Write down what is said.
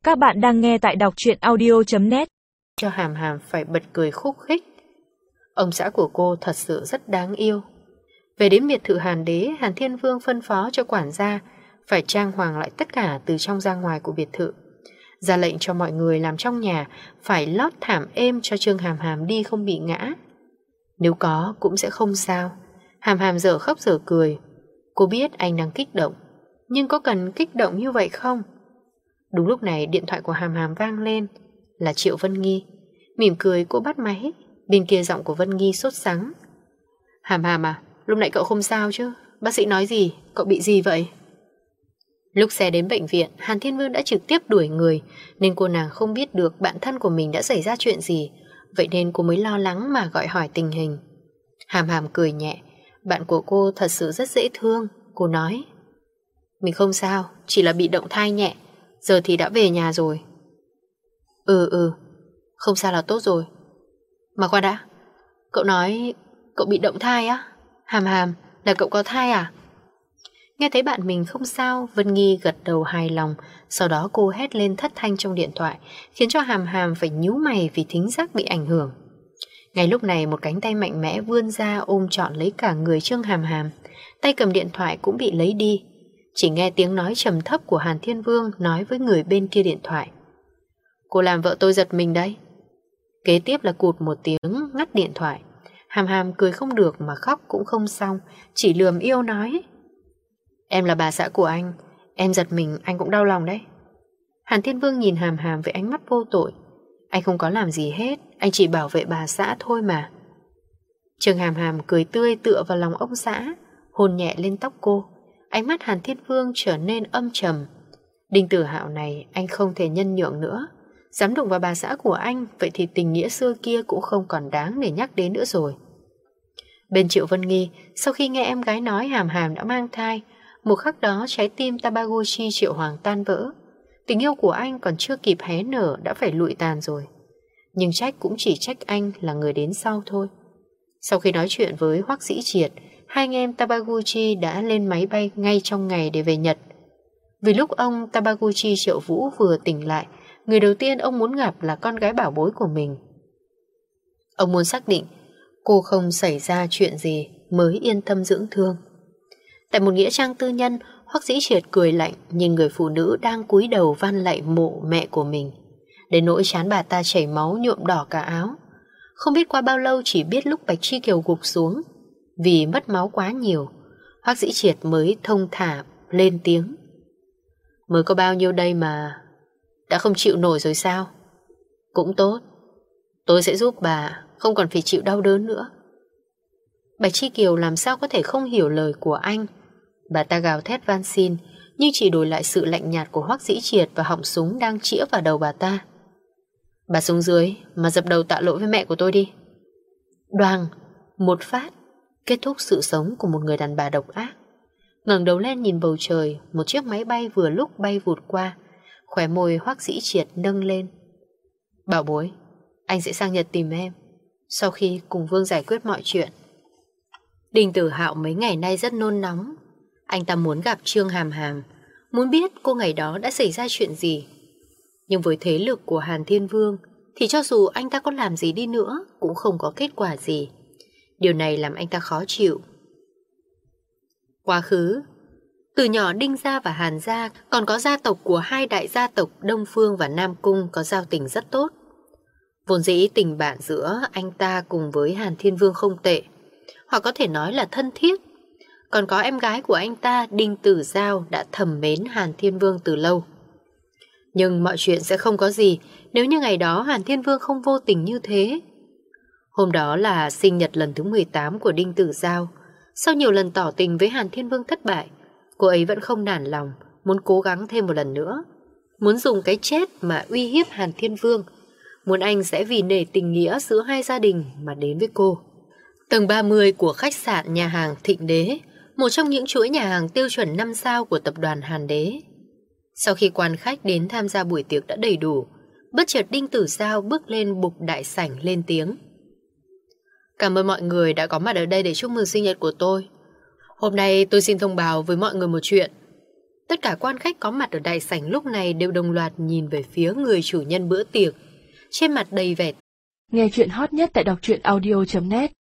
Các bạn đang nghe tại đọc truyện audio.net. Cho Hàm Hàm phải bật cười khúc khích. Ông xã của cô thật sự rất đáng yêu. Về đến biệt thự Hàn Đế, Hàn Thiên Vương phân phó cho quản gia phải trang hoàng lại tất cả từ trong ra ngoài của biệt thự. Ra lệnh cho mọi người làm trong nhà phải lót thảm êm cho Trương Hàm Hàm đi không bị ngã. Nếu có cũng sẽ không sao. Hàm Hàm dở khóc dở cười. Cô biết anh đang kích động, nhưng có cần kích động như vậy không? Đúng lúc này điện thoại của Hàm Hàm vang lên. Là Triệu Vân Nghi. Mỉm cười cô bắt máy. Bên kia giọng của Vân Nghi sốt sắng. Hàm Hàm à, lúc nãy cậu không sao chứ? Bác sĩ nói gì? Cậu bị gì vậy? Lúc xe đến bệnh viện, Hàn Thiên Vương đã trực tiếp đuổi người, nên cô nàng không biết được bạn thân của mình đã xảy ra chuyện gì. Vậy nên cô mới lo lắng mà gọi hỏi tình hình. Hàm Hàm cười nhẹ. Bạn của cô thật sự rất dễ thương. Cô nói: mình không sao, chỉ là bị động thai nhẹ. Giờ thì đã về nhà rồi. Không sao là tốt rồi. Mà khoan đã, cậu nói cậu bị động thai á? Hàm Hàm, là cậu có thai à? Nghe thấy bạn mình không sao, Vân Nghi gật đầu hài lòng. Sau đó cô hét lên thất thanh trong điện thoại, khiến cho Hàm Hàm phải nhíu mày vì thính giác bị ảnh hưởng. Ngay lúc này một cánh tay mạnh mẽ vươn ra ôm trọn lấy cả người Trương Hàm Hàm. Tay cầm điện thoại cũng bị lấy đi. Chỉ nghe tiếng nói trầm thấp của Hàn Thiên Vương nói với người bên kia điện thoại: cô làm vợ tôi giật mình đấy. Kế tiếp là cụt một tiếng ngắt điện thoại. Hàm Hàm cười không được mà khóc cũng không xong, chỉ lườm yêu nói: em là bà xã của anh, em giật mình anh cũng đau lòng đấy. Hàn Thiên Vương nhìn Hàm Hàm với ánh mắt vô tội. Anh không có làm gì hết, anh chỉ bảo vệ bà xã thôi mà. Trương Hàm Hàm cười tươi tựa vào lòng ông xã, hôn nhẹ lên tóc cô. Ánh mắt Hàn Thiên Vương trở nên âm trầm. Đinh Tử Hạo này anh không thể nhân nhượng nữa. Dám đụng vào bà xã của anh, vậy thì tình nghĩa xưa kia cũng không còn đáng để nhắc đến nữa rồi. Bên Triệu Vân Nghi, sau khi nghe em gái nói Hàm Hàm đã mang thai, một khắc đó trái tim Tabaguchi Triệu Hoàng tan vỡ. Tình yêu của anh còn chưa kịp hé nở đã phải lụi tàn rồi. Nhưng trách cũng chỉ trách anh là người đến sau thôi. Sau khi nói chuyện với Hoắc Dĩ Triệt, hai anh em Tabaguchi đã lên máy bay ngay trong ngày để về Nhật. Vì lúc ông Tabaguchi Triệu Vũ vừa tỉnh lại, người đầu tiên ông muốn gặp là con gái bảo bối của mình. Ông muốn xác định cô không xảy ra chuyện gì mới yên tâm dưỡng thương. Tại một nghĩa trang tư nhân, Hoắc Dĩ Triệt cười lạnh nhìn người phụ nữ đang cúi đầu van lạy mộ mẹ của mình. Đến nỗi trán bà ta chảy máu nhuộm đỏ cả áo. Không biết qua bao lâu, chỉ biết lúc Bạch Chi Kiều gục xuống. Vì mất máu quá nhiều, Hoắc Dĩ Triệt mới thông thả lên tiếng: mới có bao nhiêu đây mà đã không chịu nổi rồi sao? Cũng tốt, tôi sẽ giúp bà không còn phải chịu đau đớn nữa. Bạch Chi Kiều làm sao có thể không hiểu lời của anh. Bà ta gào thét van xin, nhưng chỉ đổi lại sự lạnh nhạt của Hoắc Dĩ Triệt và họng súng đang chĩa vào đầu bà ta. Bà xuống dưới mà dập đầu tạ lỗi với mẹ của tôi đi. Đoàng, một phát kết thúc sự sống của một người đàn bà độc ác. Ngẩng đầu lên nhìn bầu trời, một chiếc máy bay vừa lúc bay vụt qua. Khóe môi Hoắc Dĩ Triệt nâng lên. Bảo bối, anh sẽ sang Nhật tìm em sau khi cùng Vương giải quyết mọi chuyện. Đinh Tử Hạo mấy ngày nay rất nôn nóng. Anh ta muốn gặp Trương Hàm Hàm, muốn biết cô ngày đó đã xảy ra chuyện gì. Nhưng với thế lực của Hàn Thiên Vương thì cho dù anh ta có làm gì đi nữa cũng không có kết quả gì. Điều này làm anh ta khó chịu. Quá khứ, từ nhỏ Đinh gia và Hàn gia, còn có gia tộc của hai đại gia tộc Đông Phương và Nam Cung có giao tình rất tốt. Vốn dĩ tình bạn giữa anh ta cùng với Hàn Thiên Vương không tệ, hoặc có thể nói là thân thiết. Còn có em gái của anh ta, Đinh Tử Giao, đã thầm mến Hàn Thiên Vương từ lâu. Nhưng mọi chuyện sẽ không có gì nếu như ngày đó Hàn Thiên Vương không vô tình như thế. Hôm đó là sinh nhật lần thứ 18 của Đinh Tử Giao. Sau nhiều lần tỏ tình với Hàn Thiên Vương thất bại, cô ấy vẫn không nản lòng, muốn cố gắng thêm một lần nữa. Muốn dùng cái chết mà uy hiếp Hàn Thiên Vương. Muốn anh sẽ vì nể tình nghĩa giữa hai gia đình mà đến với cô. Tầng 30 của khách sạn nhà hàng Thịnh Đế, một trong những chuỗi nhà hàng tiêu chuẩn 5 sao của tập đoàn Hàn Đế. Sau khi quan khách đến tham gia buổi tiệc đã đầy đủ, bất chợt Đinh Tử Giao bước lên bục đại sảnh lên tiếng: cảm ơn mọi người đã có mặt ở đây để chúc mừng sinh nhật của tôi. Hôm nay tôi xin thông báo với mọi người một chuyện. Tất cả quan khách có mặt ở đại sảnh lúc này đều đồng loạt nhìn về phía người chủ nhân bữa tiệc, trên mặt đầy vẻ. Nghe chuyện hot nhất tại đọc truyện audio.net